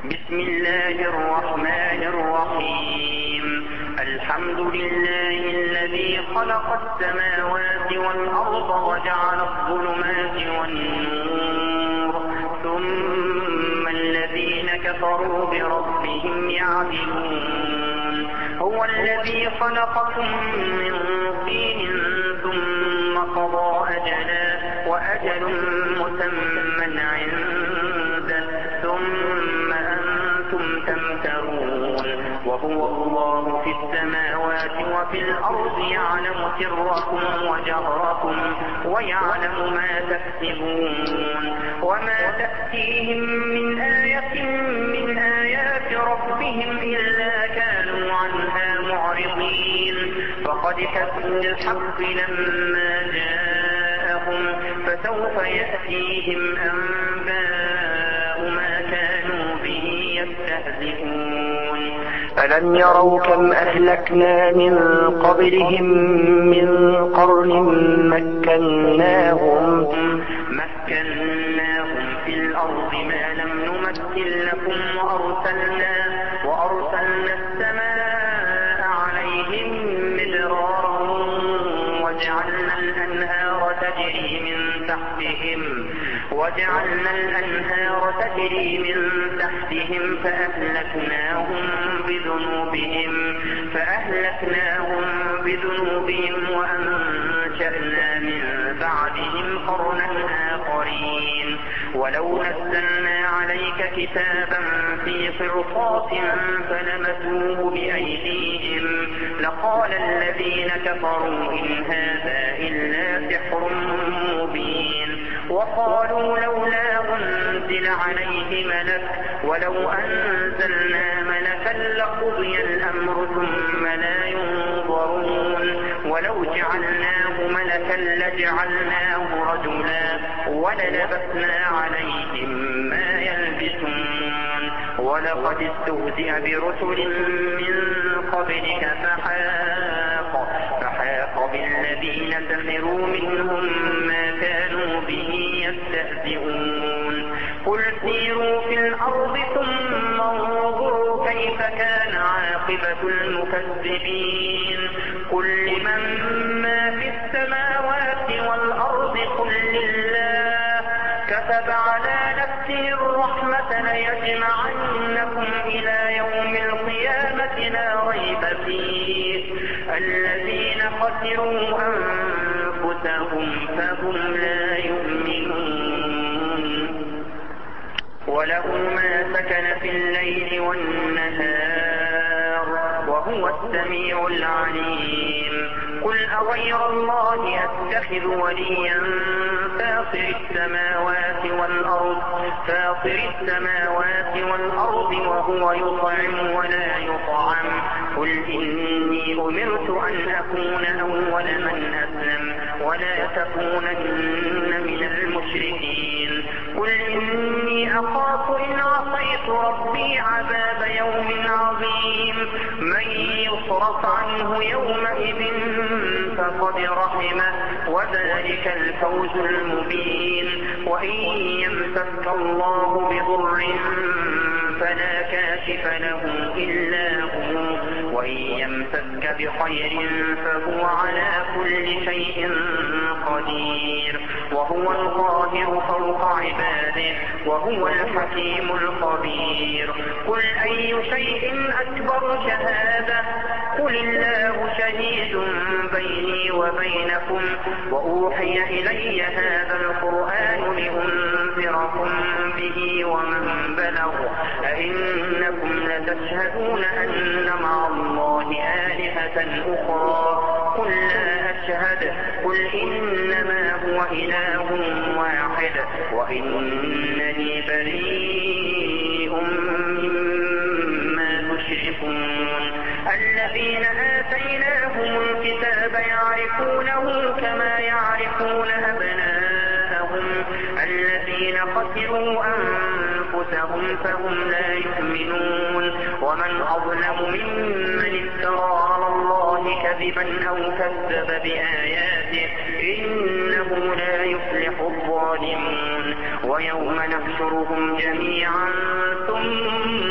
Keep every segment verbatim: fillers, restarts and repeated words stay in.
بسم الله الرحمن الرحيم الحمد لله الذي خلق السماوات والأرض وجعل الظلمات والنور ثم الذين كفروا بربهم يعدلون هو الذي خلقكم من طين ثم قضى أجلا وأجل مسمى عنده ثم أنتم تمترون وهو الله في السماوات وفي الأرض يعلم سركم وجهركم ويعلم ما تكسبون وما تأتيهم من آية من آيات ربهم إلا كانوا عنها معرضين فقد كذبوا بالحق لما جاءهم فسوف يأتيهم أنباء ما كانوا به يستهزئون ألم يروا كم أهلكنا من قبلهم من قرن مكناهم مكناهم في الأرض ما لم نمكن لكم وأرسلنا وأرسلنا السماء عليهم مدرارا وجعلنا الأنهار تجري من تحتهم وجعلنا الأنهار تجري من تحتهم فأهلكناهم بذنوبهم فأهلكناهم بذنوبهم وأنشأنا من بعدهم قرنا آخرين ولو نزلنا عليك كتابا في قرطاس فلمسوه بأيديهم لقال الذين كفروا إن هذا إلا سحر مبين وقالوا لولا أنزل عليه ملك ولو أنزلنا ملكا لقضي الأمر ثم لا ينظرون ولو جعلناه ملكا لجعلناه رجلا وللبسنا عليهم ما يلبسون ولقد استهزئ برسل من قبلك فحاق فحاق بالذين سخروا منهم ما كانوا به يستهزئون قل سيروا في الأرض ثم انظروا كيف كان عاقبة المكذبين قل لمن ما في السماوات والأرض قل لله كتب على نفسه الرحمة ليجمعنكم إلى يوم القيامة لا ريب فيه الذين خسروا أنفسهم فهم لا يؤمنون وله ما سكن في الليل والنهار وهو السميع العليم قل أغير الله أتخذ وليا فاطر السماوات والأرض فاطر السماوات والأرض وهو يطعم ولا يطعم قل إني أمرت أن أكون أول من أسلم ولا تكونن من المشركين قل إني أخاف إن عصيت ربي عذاب يوم عظيم من يصرف عنه يومئذ فقد رحمه وذلك الفوز المبين وإن يمسك الله بضر فلا كاشف له إلا هو وإن يمسك بخير فهو على كل شيء قدير وهو القاهر فوق عباده وهو الحكيم الخبير قل أي شيء أكبر شهادة قل الله شهيد بيني وبينكم وأوحي إلي هذا القرآن لأنذركم به ومن بلغ أئنكم لتشهدون أن مع الله آلهة أخرى قل لا أشهد قل إنما هو إله واحد وإنني بريء مما تشركون الذين آتيناهم الكتاب يعرفونه كما يعرفون أبناءهم الذين خسروا أنفسهم فهم لا يؤمنون ومن أظلم ممن افترى على الله كذبا أو كذب بآياته إنه لا يفلح الظالمون ويوم نحشرهم جميعا ثم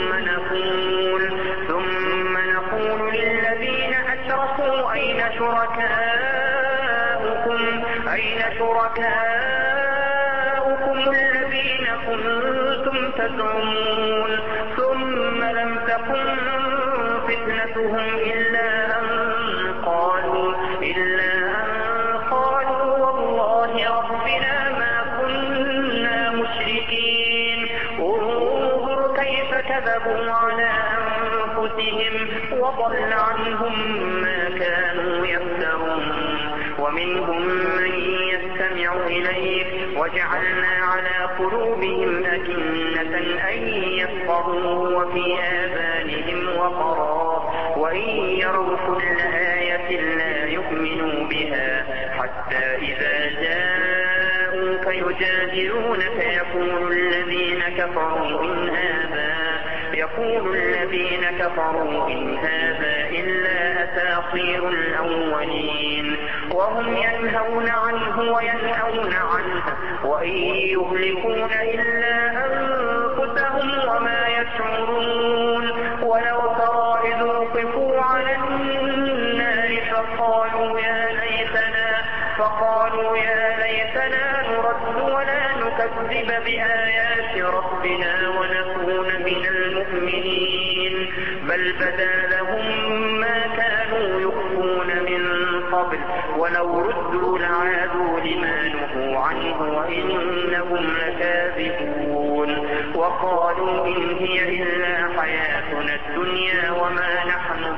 كنتم تزعمون ثم لم تكن فتنتهم إلا أن قالوا إلا أن قالوا والله ربنا ما كنا مشركين انظر كيف كذبوا على أنفسهم وضل عنهم ما كانوا يفترون ومنهم من يستمع إليك وجعلنا على قلوبهم أكنة أن يفقهوه وفي آذانهم وقرا وإن يروا كل آية لا يؤمنوا بها حتى إذا جاءوك يجادلونك يقول الذين كفروا إن هذا يقول الذين كفروا إن هذا إلا أساطير الأولين وهم ينهون عنه وينأون عنه وإن يهلكون إلا أنفسهم وما يشعرون ولو ترى إذ وقفوا على النار فقالوا يا ليتنا فقالوا يا ليتنا نرد ولا نكذب بآيات ربنا ونكون من المؤمنين بل بدا لهم ما كانوا يخفون من قبل ولو ردوا لعادوا لما نهوا عنه وإنهم لكاذبون وقالوا إن هي إلا حياتنا الدنيا وما نحن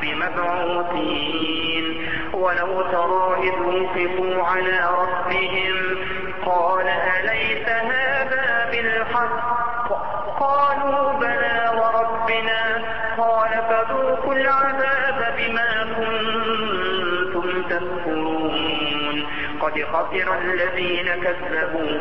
بمبعوثين ولو ترى إذ وقفوا على ربهم قال أليس هذا بالحق قالوا بلى وربنا قال فذوقوا العذاب بما كنتم تكفرون قد خسر الذين كذبوا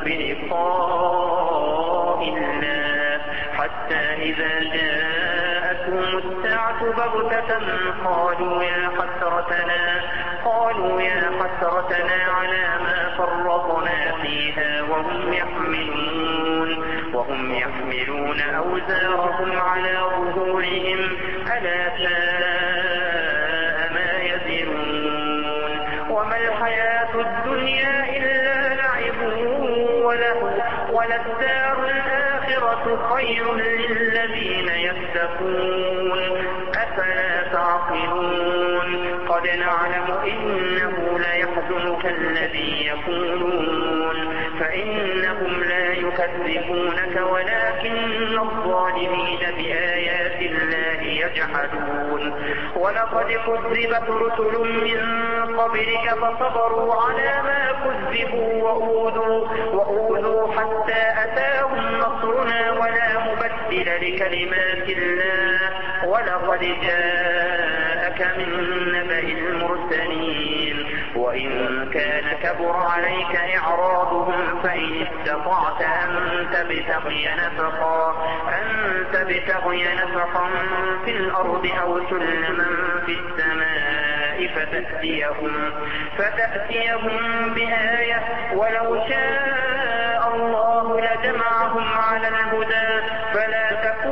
بلقاء الله حتى إذا جاءتهم الساعة بغتة قالوا يا حسرتنا قالوا يا حسرتنا على ما فرطنا فيها وهم يحملون وهم يحملون أوزارهم على ظهورهم ألا ساء ما يزرون وما الحياة الدنيا إلا لعب وله وللدار الآخرة خير للذين يتقون أفلا تعقلون قد نعلم إنه ليحزنك الذي يقولون فإنهم لا يكذبونك ولكن الظالمين بآيات الله يجحدون ولقد كذبت رسل من قبلك فصبروا على ما كذبوا وأوذوا, وأوذوا حتى أتاهم نصرنا ولا مبدل لكلمات الله ولقد جاءك من نبأ المرسلين وإن كان كبر عليك إعراضهم فإن استطعت أن تبتغي نفقا أن تبتغي نفقا في الأرض أو سلما في السماء فتأتيهم فتأتيهم بآية ولو شاء الله لجمعهم على الهدى فلا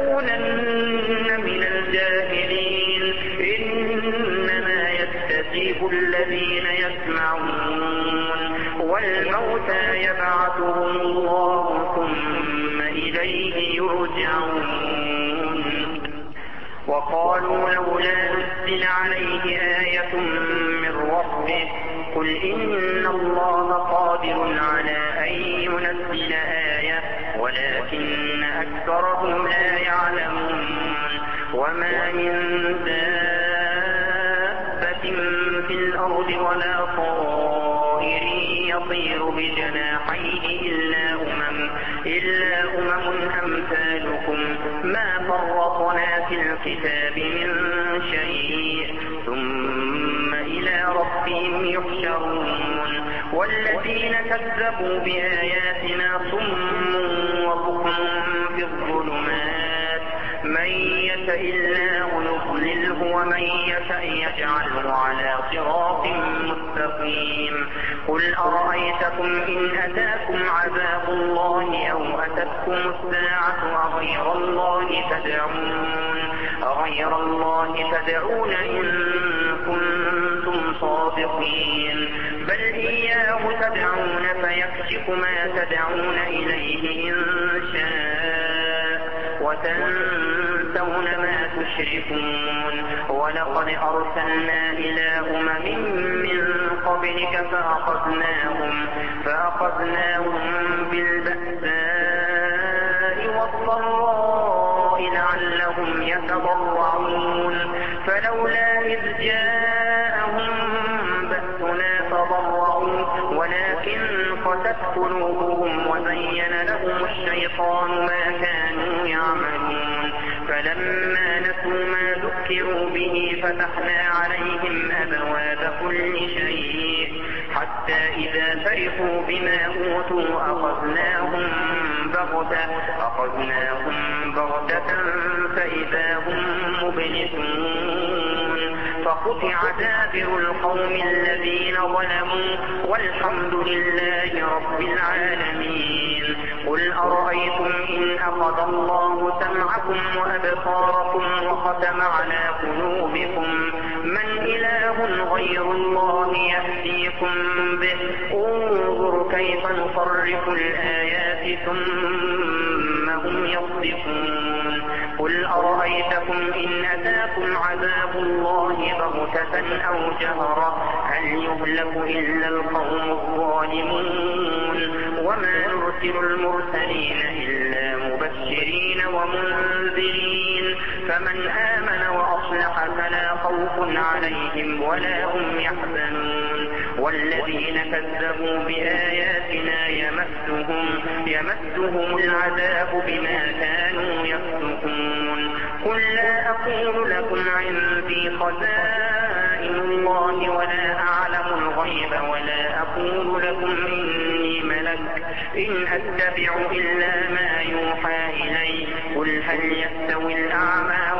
تكونن من الجاهلين إنما يستجيب الذين يسمعون والموتى يبعثهم الله ثم إليه يرجعون وقالوا لولا نزل عليه آية من ربه قل إن الله قادر على أن ينزل آية ولكن أكثرهم لا يعلمون وما من دابة في الأرض ولا طائر يطير بجناحيه إلا أمم إلا أمم أمثالكم ما فرطنا في الكتاب من شيء ثم إلى ربهم يحشرون والذين كذبوا بآياتنا صم وبكم في الظلمات من يشاء الله يضلله ومن يشاء يجعله على صراط مستقيم قل أرأيتكم إن أتاكم عذاب الله أو أتتكم الساعة أغير الله تدعون أغير الله تدعون إن كنتم صادقين بل إياه تدعون فيكشف ما تدعون إليه إن شاء وتنسون ما تشركون ولقد أرسلنا إلى أمم من قبلك فأخذناهم, فأخذناهم بالبأساء والضراء لعلهم يتضرعون فلولا إذ جاءهم بأسنا تضرعوا ولكن قست قلوبهم وزين لهم الشيطان ما كانوا يعملون فلما نسوا ما ذكروا به فتحنا عليهم أبواب كل شيء حتى إذا فرحوا بما أوتوا أخذناهم بغتة أخذناهم بغتة فإذا هم مبلسون فقطع دابر القوم الذين ظلموا والحمد لله رب العالمين قل أرأيتم إن أخذ الله سمعكم وأبصاركم وختم على قلوبكم من إله غير الله يهديكم به انظر كيف نصرف الآيات ثم هم يصدقون قل أرأيتكم إن أتاكم عذاب الله بغتة أو جهرة هل يهلك إلا القوم الظالمون وما نرسل المرسلين إلا مبشرين ومنذرين فمن آمن وأصلح فلا خوف عليهم ولا هم يحزنون والذين كذبوا بآياتنا يمسهم, يمسهم العذاب بما كانوا يفسقون قل لا أقول لكم عندي خزائن الله ولا أعلم الغيب ولا أقول لكم إني ملك إن أتبع إلا ما يوحى إلي قل هل يستوي الأعمى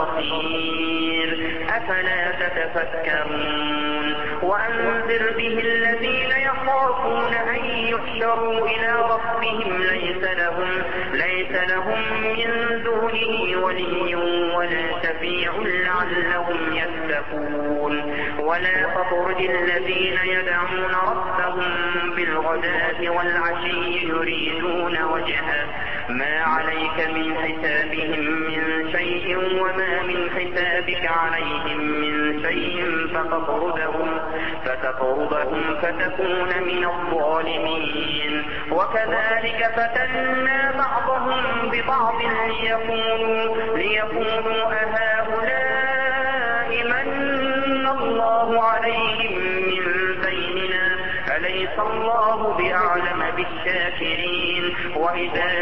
والبصير أفلا تتفكرون وأنذر به الذين يخافون أن يحشروا إلى ربهم ليس لهم, ليس لهم من دونه ولي ولا شفيع لعلهم يتقون ولا تطرد الذين يدعون ربهم بالغداة والعشي يريدون وجهه ما عليك من حسابهم من شيء وما من حسابك عليهم من شيء فتطردهم, فتطردهم فتكون من الظالمين وكذلك فتنا بعضهم ببعض ليقولوا, ليقولوا أهؤلاء من الله عليهم من بيننا أليس الله بأعلم بالشاكرين وإذا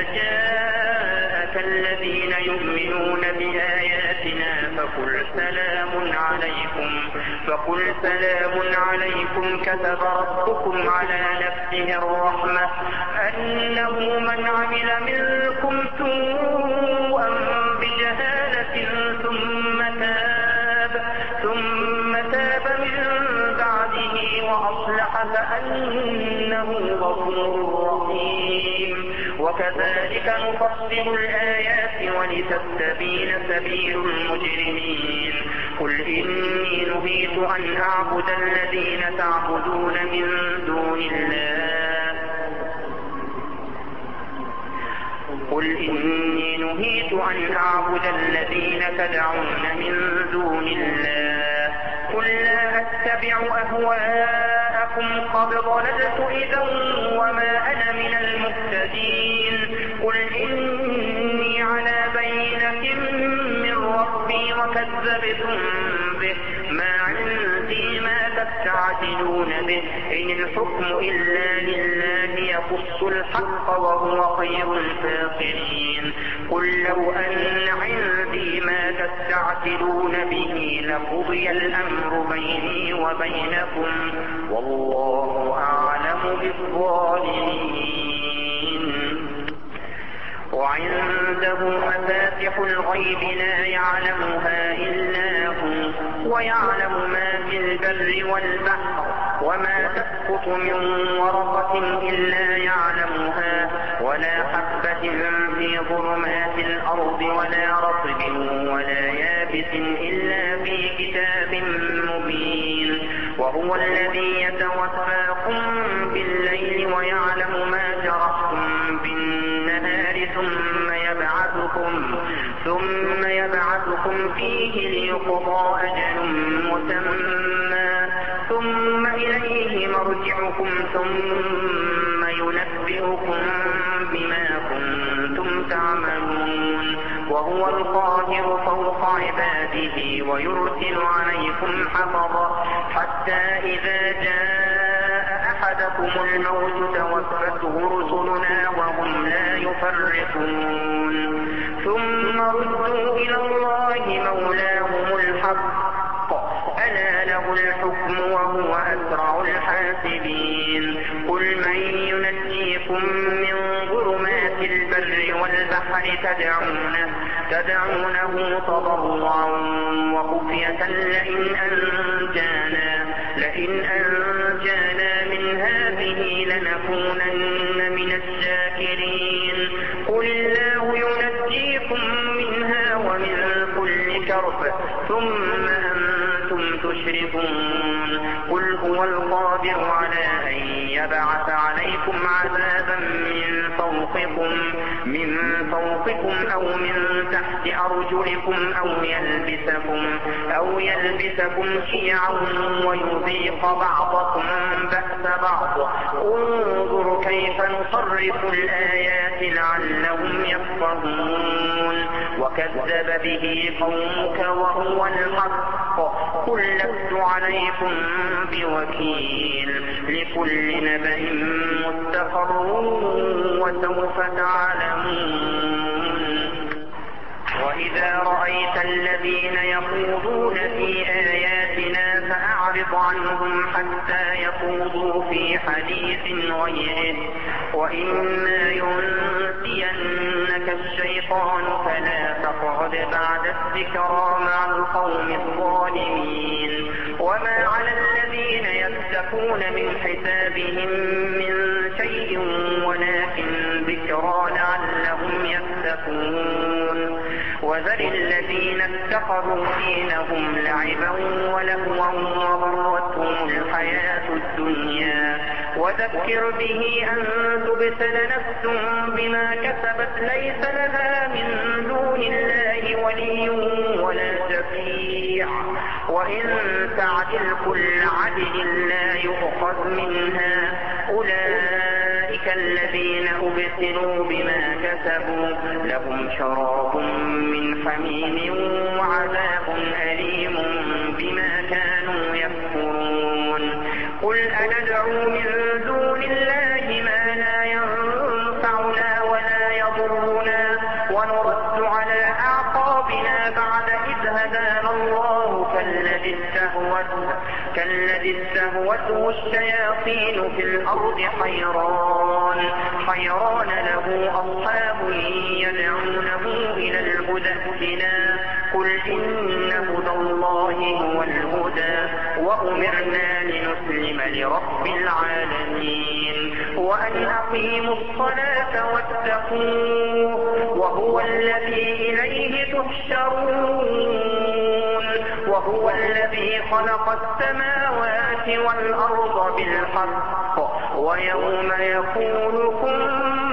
جاءك الذين يؤمنون بآياتنا فقل سلام عليكم, فقل سلام عليكم كتب ربكم على نفسه الرحمة أنه من عمل منكم سوءا بجهالة ثم تاب, ثم تاب من بعده وأصلح فأنه غفور رحيم وكذلك نفصل الآيات ولتستبين سبيل المجرمين قل إني نهيت أن أعبد الذين تعبدون من دون الله قل إني نهيت أن أعبد الذين تدعون من دون الله قل لا أتبع أهواءكم قد ضللت إذا وما أنا من المهتدين قل إني على بينة من ربي وكذبتم به ما عندي ما تستعجلون به إن الحكم إلا لله يقص الحق وهو خير الفاصلين قل لو أن عندي ما تستعجلون به لقضي الأمر بيني وبينكم والله أعلم بالظالمين وعنده مفاتح الغيب لا يعلمها إلا هو ويعلم ما في البر والبحر وما تسقط من ورقة إلا يعلمها ولا حبة في ظلمات الأرض ولا رطب ولا يابس إلا في كتاب مبين وهو الذي يتوفاكم بالليل ويعلم ما جرحتم بالنهار ثم يبعث يبعثكم ثم يبعثكم فيه ليقضى أجل مسمى ثم إليه مرجعكم ثم ينبئكم بما كنتم تعملون وهو القاهر فوق عباده ويرسل عليكم حفظا حتى إذا جاء أحدكم الموت توفته رسلنا وهم لا يفرطون ثم ردوا إلى الله مولاهم الحق ألا له الحكم وهو أسرع الحاسبين قل من ينجيكم من ظلمات البر والبحر تدعونه, تدعونه تضرعا وخفية لئن أنجانا, لئن أنجانا من هذه لنكونن من الشاكرين قل الله ينجيكم منها ومن كل كرب ثم أنتم تشركون قل هو القادر على أن يبعث عليكم عذابا من فوقكم من فوقكم أو من تحت أرجلكم أو يلبسكم أو يلبسكم شيعا ويذيق بعضكم بأس بعض انظر كيف نصرف الآيات لعلهم يفقهون وكذب به قومك وهو الحق قل لست عليكم بوكيل لكل نبأ مستقر وسوف تعلمون وإذا رأيت الذين يخوضون في آياتنا فأعرض عنهم حتى يخوضوا في حديث غيره وإما ينسينك الشيطان فلا تقعد بعد الذكرى مع القوم الظالمين وما على الذين يتقون من حسابهم من شيء ولكن ذكرى لعلهم يتقون وذر الذين اتخذوا دينهم لعبا ولهوا وغرتهم الحياة الدنيا وذكر به أن تبتل نفس بما كسبت ليس لها من دون الله ولي ولا شفيع وإن تعدل كل عدل لا يؤخذ منها أولئك الذين أبتلوا بما كسبوا لهم شراب من حميم وعذاب أليم بما كانوا يكفرون قل أندعو من دون الله ما لا ينفعنا ولا يضرنا ونرد على أعقابنا بعد إذ هدانا الله كالذي استهوته كالذي استهوته الشياطين في الأرض حيران حيران له أصحاب يدعونه إلى الهدى ائتنا قل إن هدى الله هو الهدى وأمرنا لنسلم لرب العالمين وأن أقيموا الصلاة واتقوه وهو الذي إليه تحشرون وهو الذي خلق السماوات والأرض بالحق ويوم يقول كن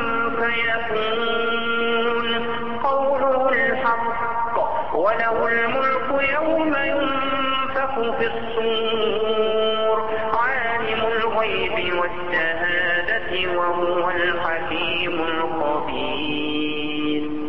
فيكون قوله الحق وله الملك يوم ينفخ في الصور عالم الغيب والشهادة وهو الحكيم الخبير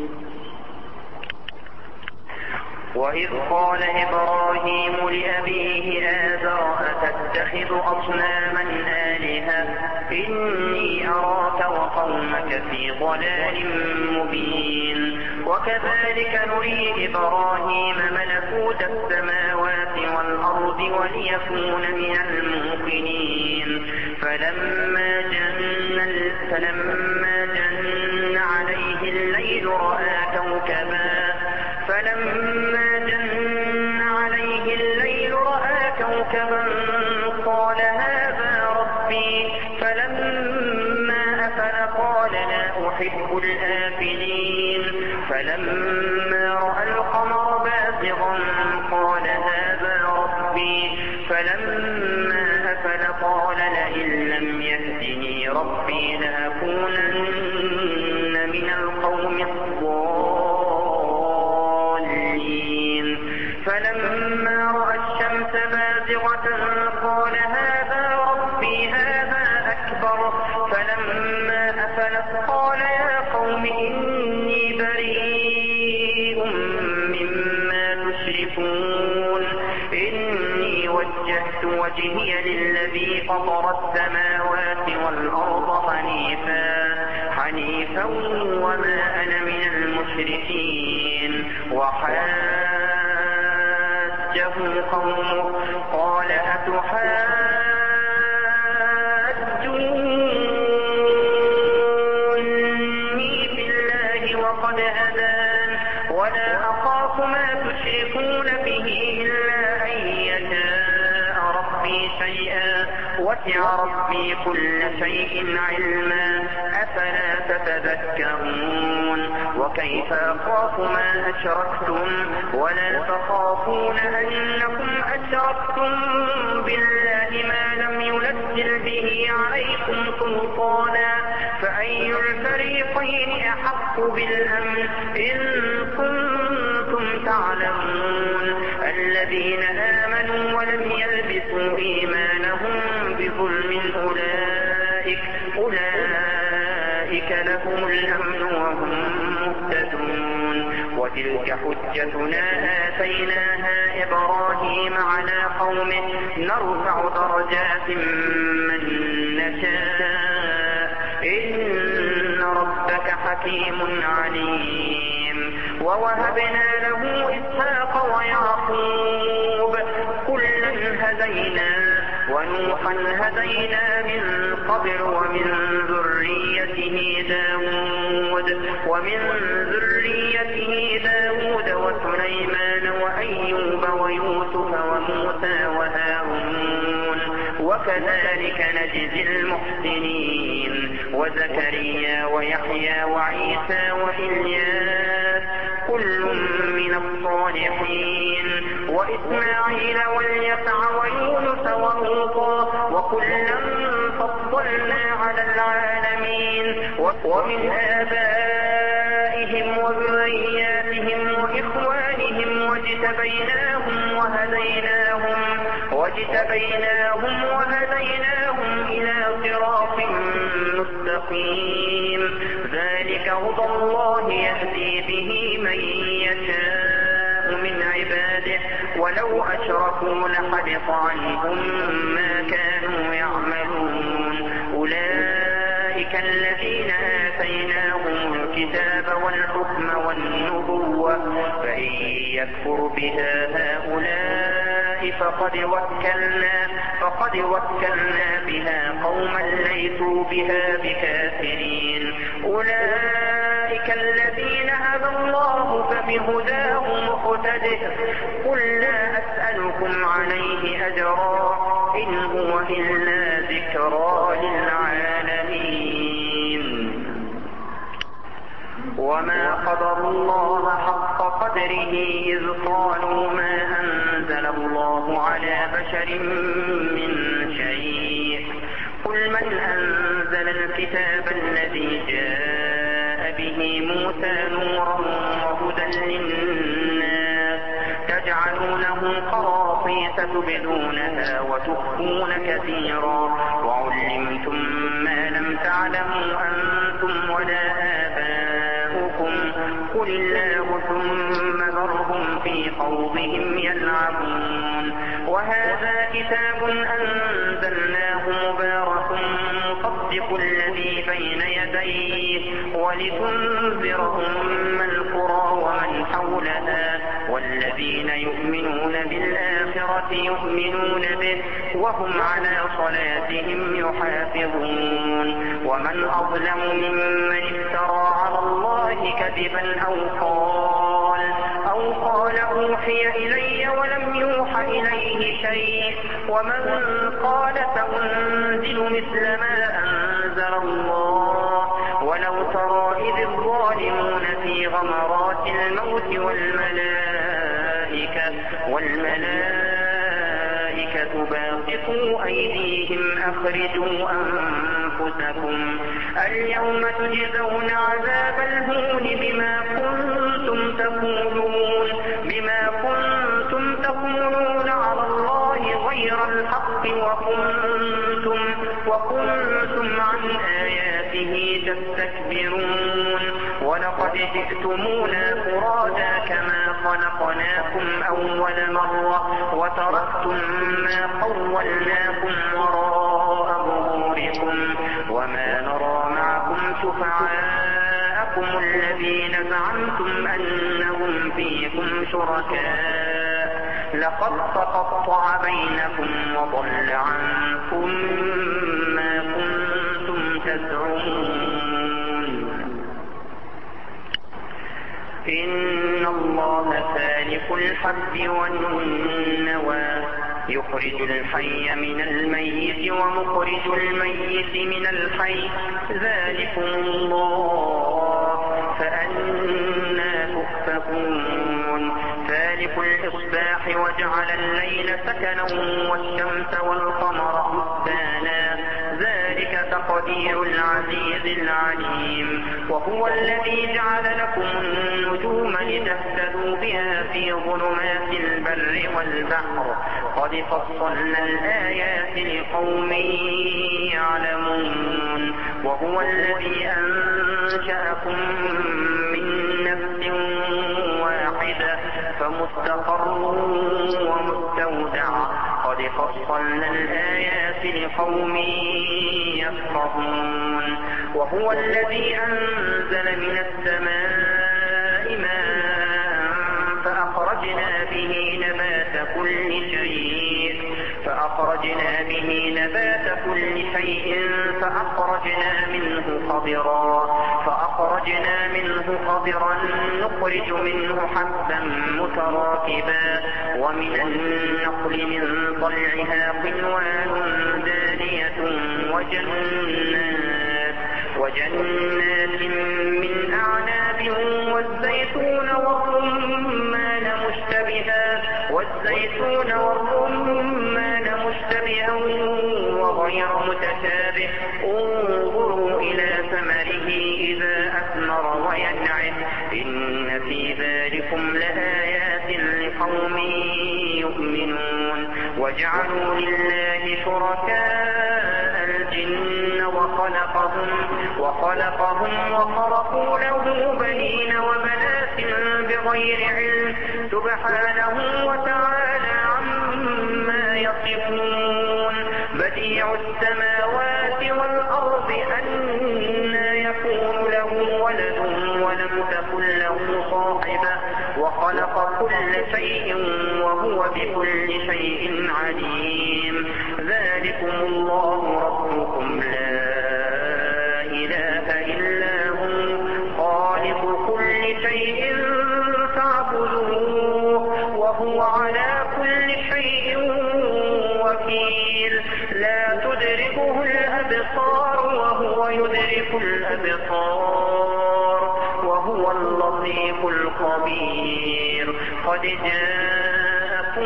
وإذ قال إبراهيم لأبيه آزر أتتخذ أصناما آلهة إني أراك وقومك في ضلال مبين وكذلك نري إبراهيم ملكوت السماوات والأرض وليكون من الموقنين فلما جن, فلما جن عليه الليل رأى كوكبا فلما جن عليه الليل رأى كوكبا قال هذا ربي فلما أفل قال لا أحب الآفلين فلما رأى القمر بازغا قال هذا ربي فلما أفل قال لئن لم يهدني ربي لأكونن من القوم الضالين وجهت وجهي للذي فطر السماوات والأرض حنيفا حنيفا وما أنا من المشركين. وحاجه قومه قال أتحاجوني في الله وقد هدان ولا أخاف ما تشركون به إلا أن يشاء ربي شيئا وسع ربي كل شيء علما أفلا تتذكرون. وكيف أخاف ما أشركتم ولا تخافون أنكم أشركتم بالله ما لم ينزل به عليكم سلطانا فأي الفريقين أحق بالأمن إن كنتم تعلمون. الذين آمنوا ولم يلبسوا إيمانهم بظلم أولئك أولئك لهم الأمن وهم مهتدون. وتلك حجتنا آتيناها إبراهيم على قومه نرفع درجات من نشاء إن ربك حكيم عليم. ووهبنا له إسحاق ويعقوب كلا هدينا ونوحا هدينا من قبل ومن ذريته داود ومن ذريته داود وسليمان وأيوب ويوسف وموسى وهارون وكذلك نجزي المحسنين. وزكريا ويحيى وعيسى وإلياس كل من الصالحين وإسماعيل واليسع ويونس ولوطا وكلا فضلنا على العالمين. ومن آبائهم وذرياتهم وإخوانهم واجتبيناهم وهديناهم واجتبيناهم وهديناهم إلى صراط مستقيم. ذلك هدى الله يهدي به من يشاء من عباده ولو أشركوا لحبط عنهم ما كانوا يعملون. أولئك الذين آتيناهم الكتاب والحكم والنبوة فإن يكفر بها هؤلاء فقد وكلنا فقد وكلنا بها قوما ليسوا بها بكافرين. أولئك الذين هدى الله فبهداه مقتده قل لا أسألكم عليه أجرا إن هو إلا ذكرى للعالمين. وما قدر الله حق قدره إذ قالوا ما أنزل الله على بشر من شيء قل من أنزل الكتاب الذي جاء به موسى نورا وهدى للناس تجعلونه قراطيس تبدونها وتخفون كثيرا وعلمتم ما لم تعلموا أنتم ولا آباؤكم قل الله ثم ذرهم في خوضهم يلعبون. وهذا كتاب أنزلناه مبارك مصدق الذي بين يديه ولتنذر أم القرى ومن حولها والذين يؤمنون بالآخرة يؤمنون به وهم على صلاتهم يحافظون. ومن أظلم ممن افترى على الله كذبا أو قال أو قال أوحي إلي ولم يوحى إليه شيء ومن قال سأنزل مثل ما أنزل الله. ولو ترى إذ الظالمون في غمرات الموت والملائكة والملائكة باسطوا أيديهم أخرجوا أنفسكم اليوم تجزون عذاب الهون بما كنتم تقولون بما كنتم تقولون على الله غير الحق وكنتم وكنتم عن آياته تستكبرون. ولقد جئتمونا فرادا كما خلقناكم خلقناكم أول مرة وتركتم ما خولناكم وراء ظهوركم وما نرى معكم شفعاءكم الذين زعمتم أنهم فيكم شركاء لقد تقطع بينكم وضل عنكم ما كنتم تزعمون. إن الله فالق الحب والنوى يخرج الحي من الميت ومخرج الميت من الحي ذلكم الله فأنى تؤفكون. فالق الإصباح وجعل الليل سكنا والشمس والقمر حسبانا ذلك تقدير العزيز العليم. وهو الذي جعل لكم النجوم لتهتدوا بها في ظلمات البر والبحر قد فصلنا الآيات لقوم يعلمون. وهو الذي أنشأكم من نفس واحدة فمستقر ومستودع قد فصلنا الآيات لقوم يفقهون. وهو الذي أنزل من السماء ماء فأخرجنا به نبات كل شيء فأخرجنا به نبات كل شيء فأخرجنا منه خضرا فأخرجنا منه خضرا نخرج منه حبا متراكبا ومن النخل من طلعها قنوان دانية وجنات وجنات من أعناب والزيتون والرمان مشتبها والزيتون والرمان مشتبها وغير متشابه انظروا إلى ثمره إذا أثمر وينعه إن في ذلكم لآيات لقوم يؤمنون. وجعلوا لله شركاء الجن وخلقهم وخلقهم وخرقوا له بنين وبنات بغير علم سبحانه وتعالى عما يصفون. بديع السماوات والأرض أنى يكون له ولد ولم تكن له صاحبة وخلق كل شيء وهو بكل شيء عليم. ذلكم الله ربكم لا إله إلا هو خالق كل شيء فاعبدوه وهو على كل شيء وكيل. لا تدركه الأبصار وهو يدرك الأبصار وهو اللطيف الخبير. قد جاءكم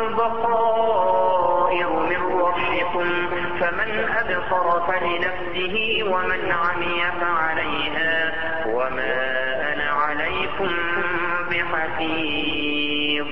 بصائر من ربكم فمن أبصر فلنفسه ومن عمي فعليها وما أنا عليكم بحفيظ.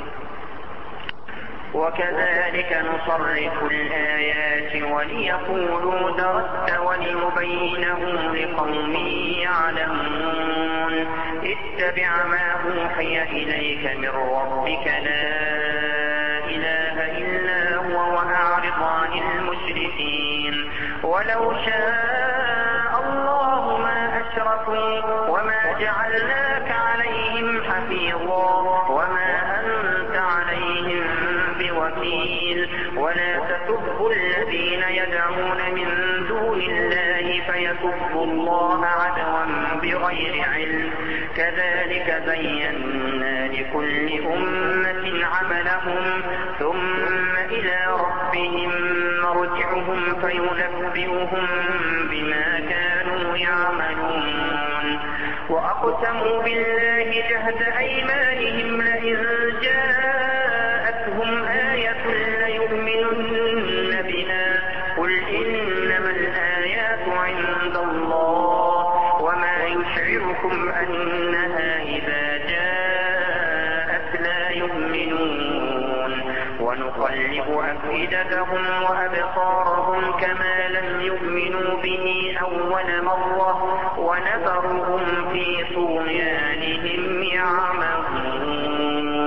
وكذلك نصرف الآيات وليقولوا درست ولنبينه لقوم يعلمون. اتبع ما أوحي إليك من ربك لا إله إلا هو وأعرض عن المشركين. ولو شاء الله ما أشركوا وما جعلناك عليهم حفيظا وما أنت عليهم بوكيل. ولا تسبوا الذين يدعون من دون الله فيسبوا الله عدوا بغير علم كذلك زينا لكل أمة عملهم ثم إلى ربهم مرجعهم فينبئهم بما كانوا يعملون. وأقسموا بالله جهد أيمانهم لئن جاءتهم آية ليؤمنن بها قل إنما الآيات عند الله وما يشعركم أنها إذا جاءت لا يؤمنون. ونقلب أفئدتهم وأبصارهم كما لم يؤمنوا به أول مرة ونذرهم في طغيانهم يعمهون.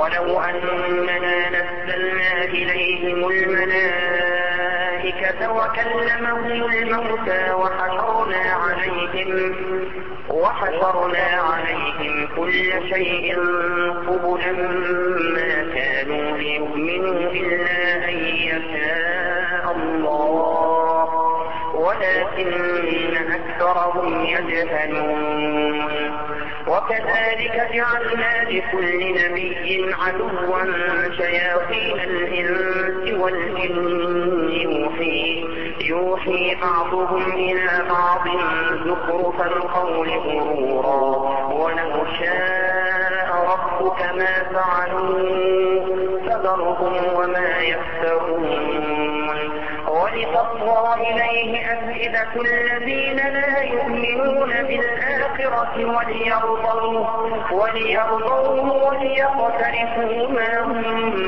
ولو أننا نزلنا إليهم الملائكة وكلمهم الموتى وحشرنا عليهم وحشرنا عليهم كل شيء قبلا ما كانوا ليؤمنوا إلا أن يشاء الله ولكن أكثرهم يجهلون. وكذلك جعلنا لكل نبي عدوا شياطين الإنس والجن يوحي, يوحي بعضهم إلى بعض زخرف القول غرورا ولو شاء ربك ما فعلوا فذرهم وما يفترون. ولتصغى إليه أفئدة الذين لا يؤمنون بالآخرة وليرضوه وليرضوه وليقترفوا ما هم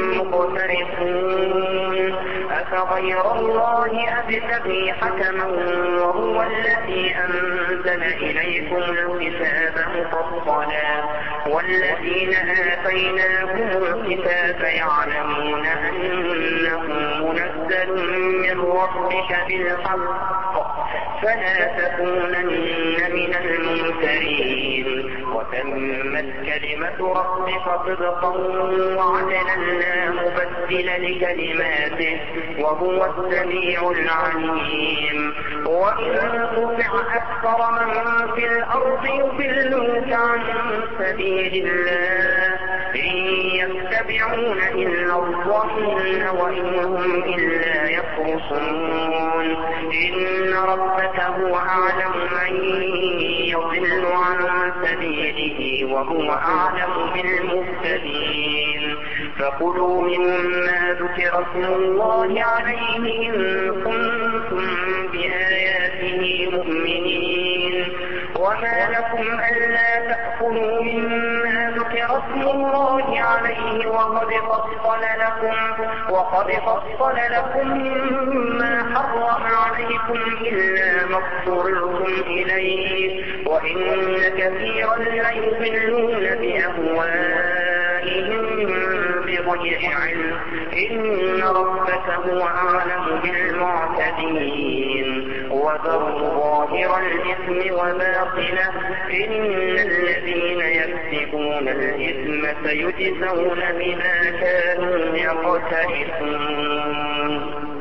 مقترفون. أفغير الله أبتغي حكما وهو الذي أنزل إليكم الكتاب مفصلا والذين آتيناهم الكتاب يعلمون أنه منزل من ربك بالحق فلا تكونن من الممترين. وتمت كلمة ربك صدقا وعدلا لا مبدل لكلماته وهو السميع العليم. وإن تطع أكثر من في الأرض يضلوك عن سبيل الله إن يتبعون إلا الظن وإن هم إلا يخرصون. إن ربك هو أعلم من يضل عن سبيله وهو أعلم بالمهتدين. فكلوا مما ذكر اسم الله عليه إن كنتم بآياته مؤمنين. وما لكم ألا تأكلوا مما ذكر اسم الله عليه وقد فصل لكم وقد فصل لكم ما حرم عليكم إلا ما اضطررتم إليه وإن كثيرا ليضلون بأهوائهم بغير علم. إن ربك هو أعلم بالمعتدين. وذروا ظاهر الإثم وباطنه إن الذين يكسبون الإثم سيجزون بما كانوا يقترفون.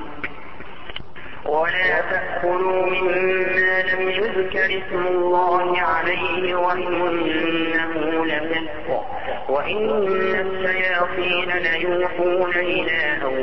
ولا تأكلوا مما لم يذكر اسم الله عليه وإنه لفسق وإن الشياطين ليوحون إلى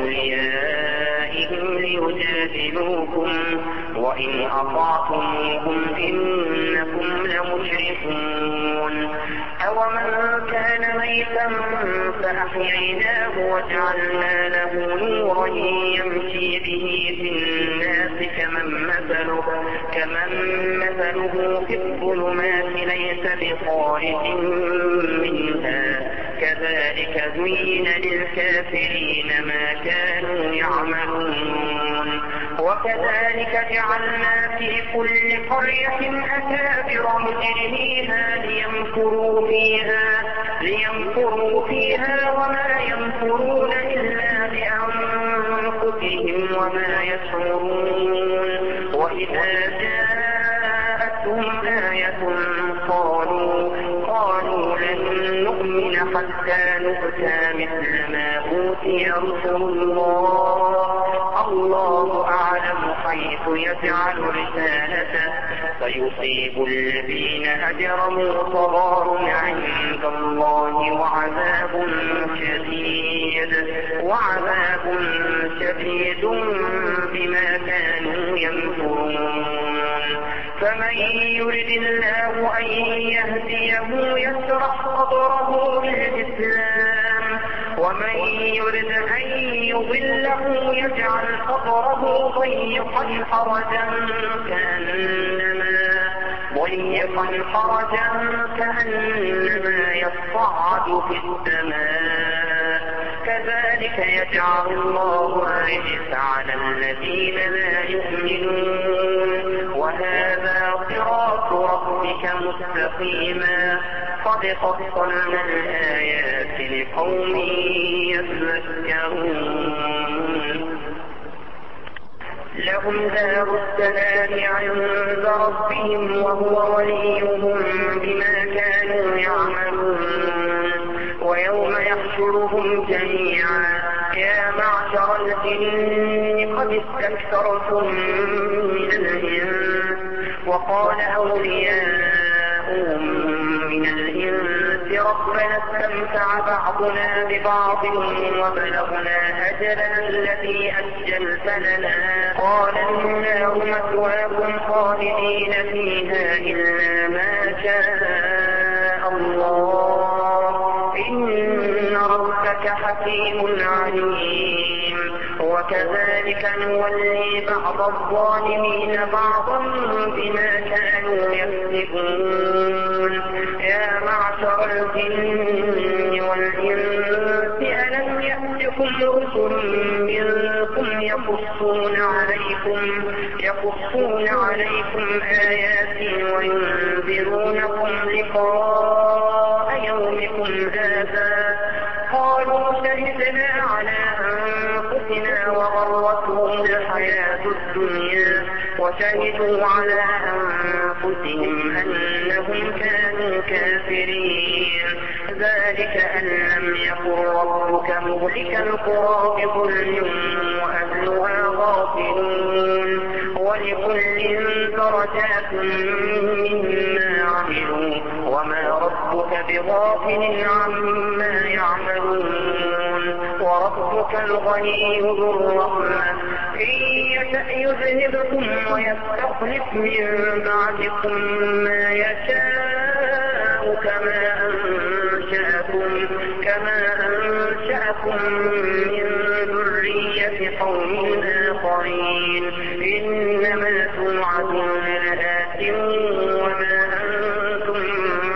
أوليائهم ليجادلوكم وإن أطعتموهم إنكم لمشركون. أومن كان ميتا فأحييناه وجعلنا له نورا يمشي به في الناس كمن مثله, كمن مثله في الظلمات ليس بخارج منها كذلك زين للكافرين ما كانوا يعملون. وكذلك جعلنا في كل قرية أكابر مجرميها ليمكروا فيها, ليمكروا فيها وما يمكرون إلا بأنفسهم وما يشعرون. وإذا جاءتهم آية قالوا قالوا لن نؤمن حتى نؤتى مثل ما أوتي رسل الله الله أعلم حيث يجعل رسالته فيصيب الذين أجرموا صغار عند الله وعذاب شديد وعذاب شديد بما كانوا يمكرون. فمن يرد الله أن يهديه يشرح صدره للإسلام ومن يرد أن يضله يجعل صدره ضيقا حرجا كأنما ضيقا حرجا كأنما يصعد في السماء كذلك يجعل الله الرجس على الذين لا يؤمنون. وهذا صراط ربك ربك مستقيما قد فصلنا الآيات لقوم يذكرون لهم دار السلام عند ربهم وهو وليهم بما كانوا يعملون ويوم يحشرهم جميعا يا معشر الجن قد استكثرتم من الإنس وقال أولياؤهم من الإنس ربنا استمتع بعضنا ببعض وبلغنا أجلنا الذي أجلت لنا قال النار مثواكم خالدين فيها إلا ما شاء الله إن ربك حكيم عليم وكذلك نولي بعض الظالمين بعضا بما كانوا يكسبون يا معشر الجن والإنس ألم يأتكم رسل منكم يقصون عليكم يقصون عليكم آياتي وينذرونكم لقاء يومكم هذا قالوا شهدنا على أنفسنا وغرتهم الحياة الدنيا وشهدوا على أنفسهم أنهم كانوا كافرين ذلك أن لم يكن ربك مهلك القرى بظلم وأهلها غافلون ولكل درجات مما عملوا وما ربك بغافل عما يعملون وربك الغني ذو الرحمة إن يشأ يذهبكم ويستخلف من بعدكم ما يشاء كما أنشأكم كما أنشأكم من ذرية قوم آخرين إنما توعدون لآت وما أنتم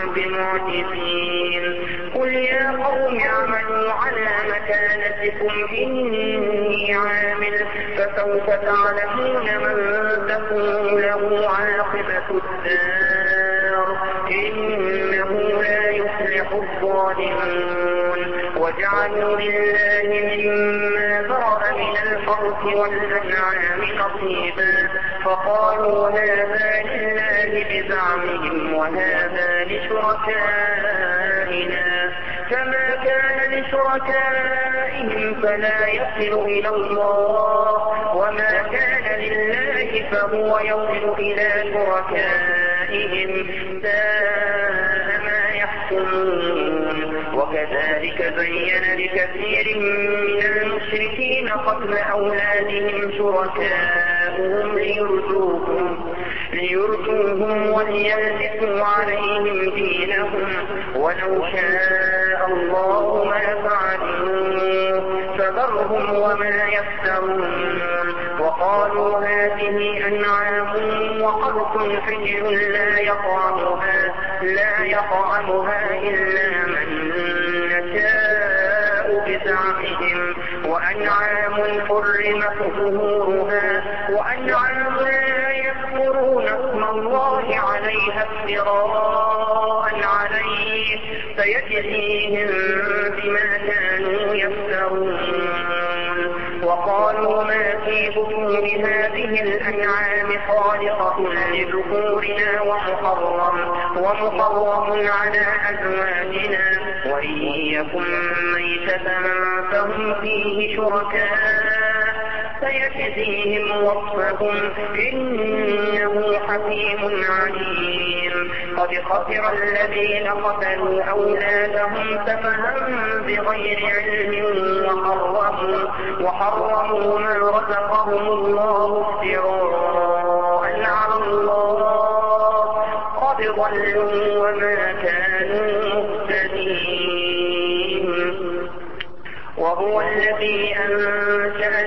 بمعجزين قل يا قوم اعملوا على مكانتكم إني عامل فسوف تعلمون من تكون له عاقبة الدار إنه لا يفلح الظالمون وجعلوا لله مما ذرأ من الحرث والأنعام نصيبا فقالوا هذا لله بزعمهم وهذا لشركائنا فما كان لشركائهم فلا يصل إلى الله وما كان لله فهو يصل إلى شركائهم ساء ما يحكمون وكذلك زين لكثير من المشركين قتل أولادهم شركاؤهم ليرجوهم ليرجوهم وليلبسوا عليهم دينهم ولو شاء الله ما فعلوه فذرهم وما يفترون وقالوا هذه أنعام وحرث حجر لا يطعمها لا يطعمها إلا من نشاء بزعمهم وأنعام حرمت ظهورها وأنعام لا يذكرون اسم الله عليها افتراء عليه فيجزيهم بما كانوا يفترون وقالوا ما في بطون هذه الأنعام خالقة لذكورنا ومحرم ومحرم على أزواجنا وإن يكن ميتة فهم فيه شركاء سيجزيهم وصفهم إنه حكيم عليم قد خسر الذين قتلوا أولادهم سفها بغير علم وحرموا, وحرموا ما رزقهم الله افتراء على الله قد ضلوا وما كانوا مهتدين وهو الذي أنشأ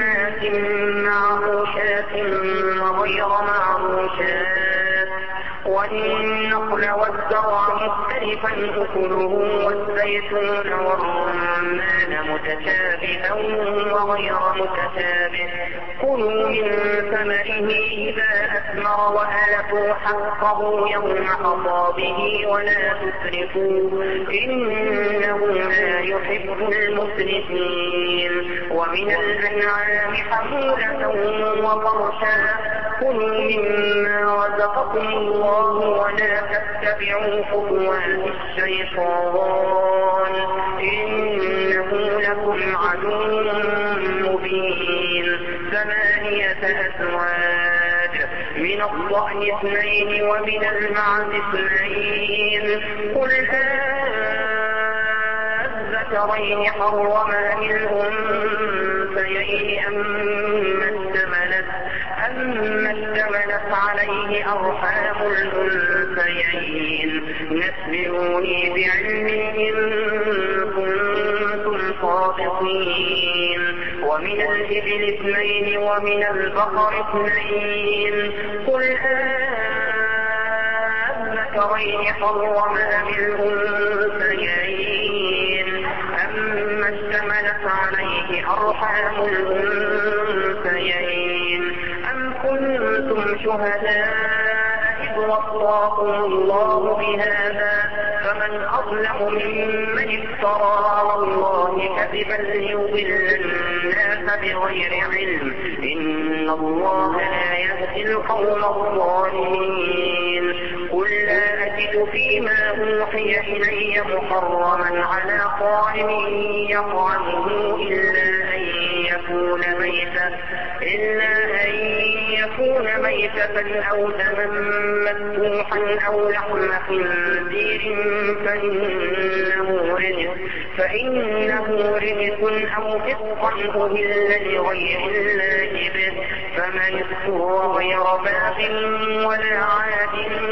جنات معروشات وغير معروشات والنخل والزرع مختلفا أكله والزيتون والرمان متشابها وغير متشابه كلوا من ثمره إذا أثمر وآتوا حقه يوم حصاده ولا تسرفوا إنه لا يحب المسرفين ومن الأنعام حمولة وفرشا كلوا مما رزقكم الله ولا تتبعوا خطوات الشيطان إنه لكم عدو مبين ثمانية أزواج من الضأن اثنين ومن المعز اثنين قل الذكرين حرم الأنثيين أما اشتملت أما اشتملت عليه أرحام الأنثيين نبئوني بعلم إن كنتم صادقين ومن الإبل اثنين ومن البقر اثنين قل الذكرين حرم الأنثيين أما اشتملت عليه أرحام الأنثيين أم كنتم شهداء إذ وصاكم الله بهذا فمن أظلم ممن افترى على الله كذبا ليضل الناس بغير علم إن الله لا يهدي القوم الظالمين قل لا أجد فيما أوحي إلي محرما على طاعم يطعمه إلا أن يكون ميتة إلا أن يكون ميتة أو دما مسفوحا أو لحم خنزير فإنه رجس فإنه رجس أو فسقا أهل لغير الله به فمن اضطر غير باغ ولا عاد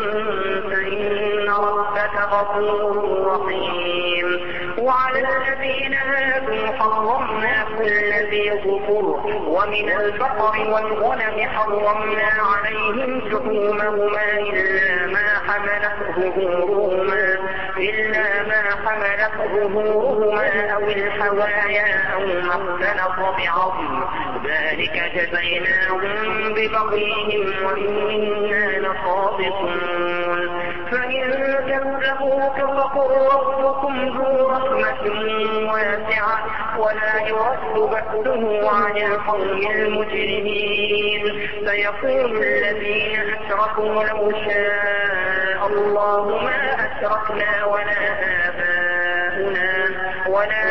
فإن ربك غفور رحيم وعلى الذين هادوا حرمنا كل ذي ظفر ومن البقر والغنم حرمنا عليهم شحومهما إلا ما حملت ظهورهما إلا ما حملت ظهورهما أو الحوايا أو ما اختلط بعظم ذلك جزيناهم ببغيهم وإنا لصادقون فإن كذبوك فقل ربكم ذو رحمة واسعة ولا يرد بأسه عن القوم المجرمين سيقول الذين أشركوا لو شاء الله ما أشركنا ولا آباؤنا ولا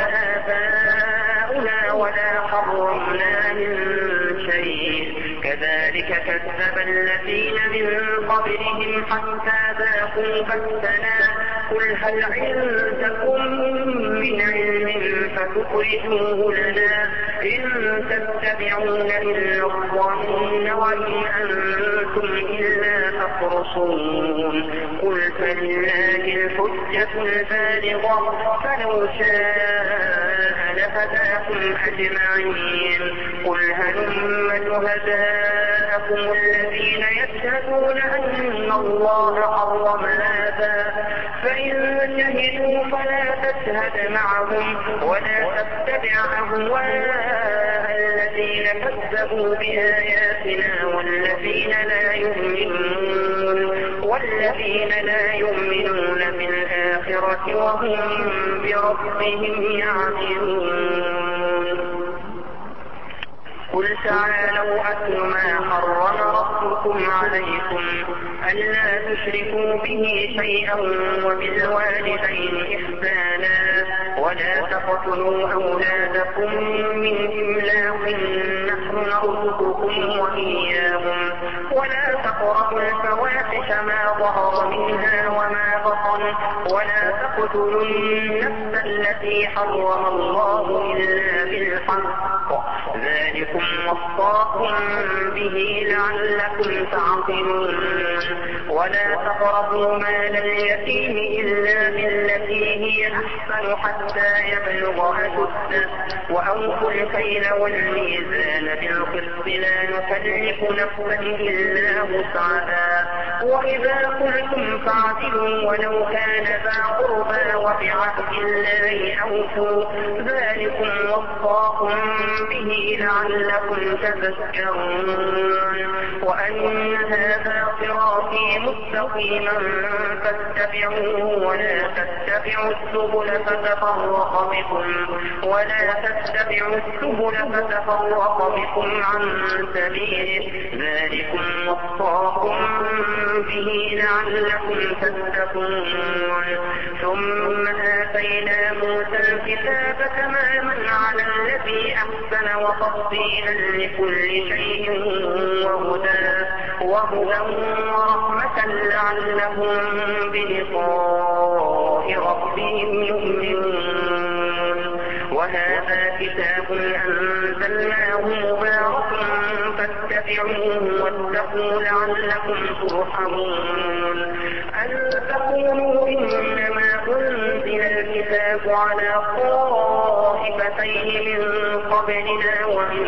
آباؤنا ولا حرمنا من شيء كذلك كذب الذين من قبلهم حتى ذاقوا بأسنا قل هل عندكم من علم فتخرجوه لنا إن تتبعون إلا الظن وإن أنتم إلا تخرصون قل فلله الحجة البالغة فلو شاء لهداكم أجمعين قل هلم شهداءكم الذين يشهدون أن الله حرم هذا فإن شهدوا فلا تشهد معهم ولا تتبع أهواء الذين كذبوا بآياتنا والذين لا يؤمنون والذين لا يؤمنون بالآخرة وهم بربهم يعدلون قل تعالوا أتل ما حرم ربكم عليكم ألا تشركوا به شيئا وبالوالدين إحسانا ولا تقتلوا أولادكم من إملاق نحن نرزقكم وإياهم ولا تقربوا الفواحش ما ظهر منها وما بطن ولا تقتلوا النفس التي حرم الله إلا بالحق ذلكم وصاكم به لعلكم تعقلون ولا تقربوا مال اليتيم إلا بالتي هي أحسن حتى يبلغ أشده وأوفوا الكيل والميزان بالقسط لا نكلف نفسا إلا وسعها وإذا قلتم فاعدلوا ولو كان ذا قربى وبعهد الله أوفوا ذلكم وصاكم به لعلكم تذكرون وأن هذا صراطي مستقيما فاتبعوه ولا تتبعوا السبل فتفرق بكم ولا تتبعوا السبل فتفرق بكم عن سبيله ذلكم وصاكم به لعلكم تتقون ثم آتينا موسى الكتاب تماما على الذي أحسن وتفصيلا لكل شيء وهدى وهدى ورحمة لعلهم بلقاء ربهم يؤمنون وهذا كتاب أنزلناه مبارك فاتبعوه واتقوا لعلكم ترحمون أن تقولوا إنما أنزل الكتاب على طائفتين من قبلنا وإن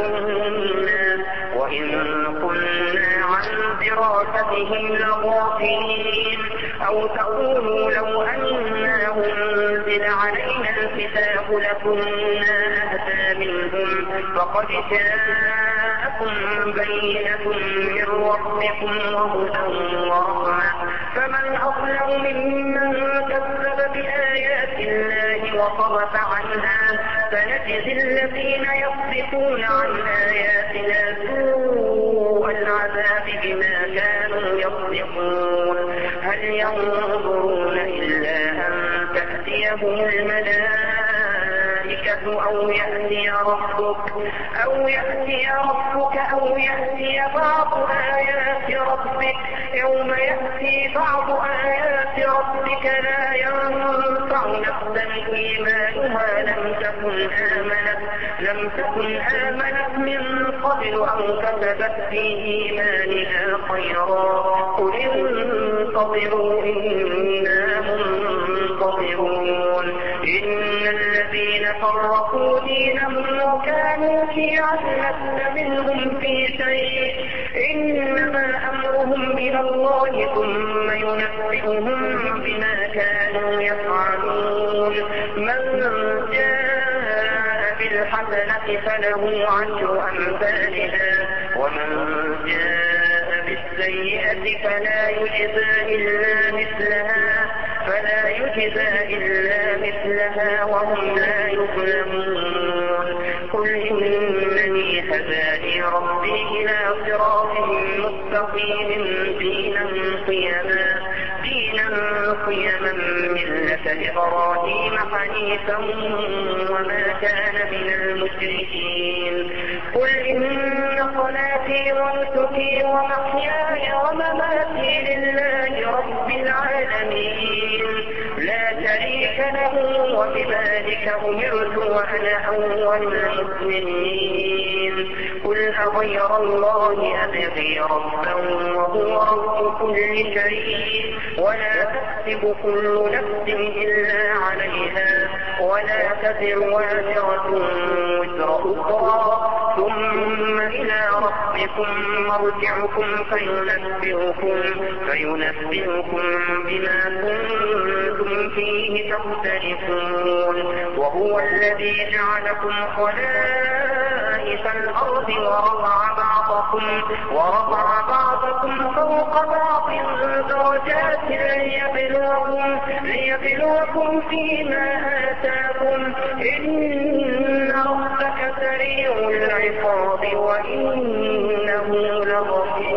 كنا وإن كنا عن دراستهم لغافلين أو تقولوا لو أنا أنزل علينا الكتاب لكنا أهدى منهم فقد جاءكم بينة من ربكم وهدى ورحمة فمن أظلم ممن كذب بآيات الله وصرف عنها فنجزي الذين يصدقون عن آياتنا سوء العذاب بما كانوا يصدقون هل ينظرون إلا أن تأتيهم الملائكة أو يأتي ربك أو يأتي ربك أو يأتي بعض آيات ربك يوم يأتي بعض آيات ربك لا ينفع نفسا إيمانها لم تكن آمنت لم تكن آمنت من قبل أو كسبت في إيمانها خيرا قل انتظروا إنا منتظرون إن الذين فرقوا دينهم وكانوا شيعا لست منهم في شيء إنما أمرهم إلى الله ثم ينبئهم بما كانوا يفعلون من جاء بالحسنة فله عشر أمثالها ومن جاء بالسيئة فلا يجزى إلا مثلها فلا يجزى إلا مثلها وهم لا يظلمون قل إنني هداني ربي إلى صراط مستقيم دينا قيما دينا قيما ملة إبراهيم حنيفا وما كان من المشركين قل إن صلاتي ونسكي ومحياي ومماتي لله رب العالمين لا شريك له وبذلك أمرت وأنا أول المسلمين قل أغير الله أبغي ربا وهو رب كل شيء ولا تكسب كل نفس إلا عليها ولا تزر وازرة وزر أخرى ثم إلى ربكم مرجعكم فينبئكم فينبئكم بما كنتم فيه تختلفون وهو الذي جعلكم خلائف الأرض ورفع بعضكم ورفع بعضكم فوق بعض درجات ليبلوكم ليبلوكم فيما آتاكم إن ربك سريع العقاب وإنه لغفور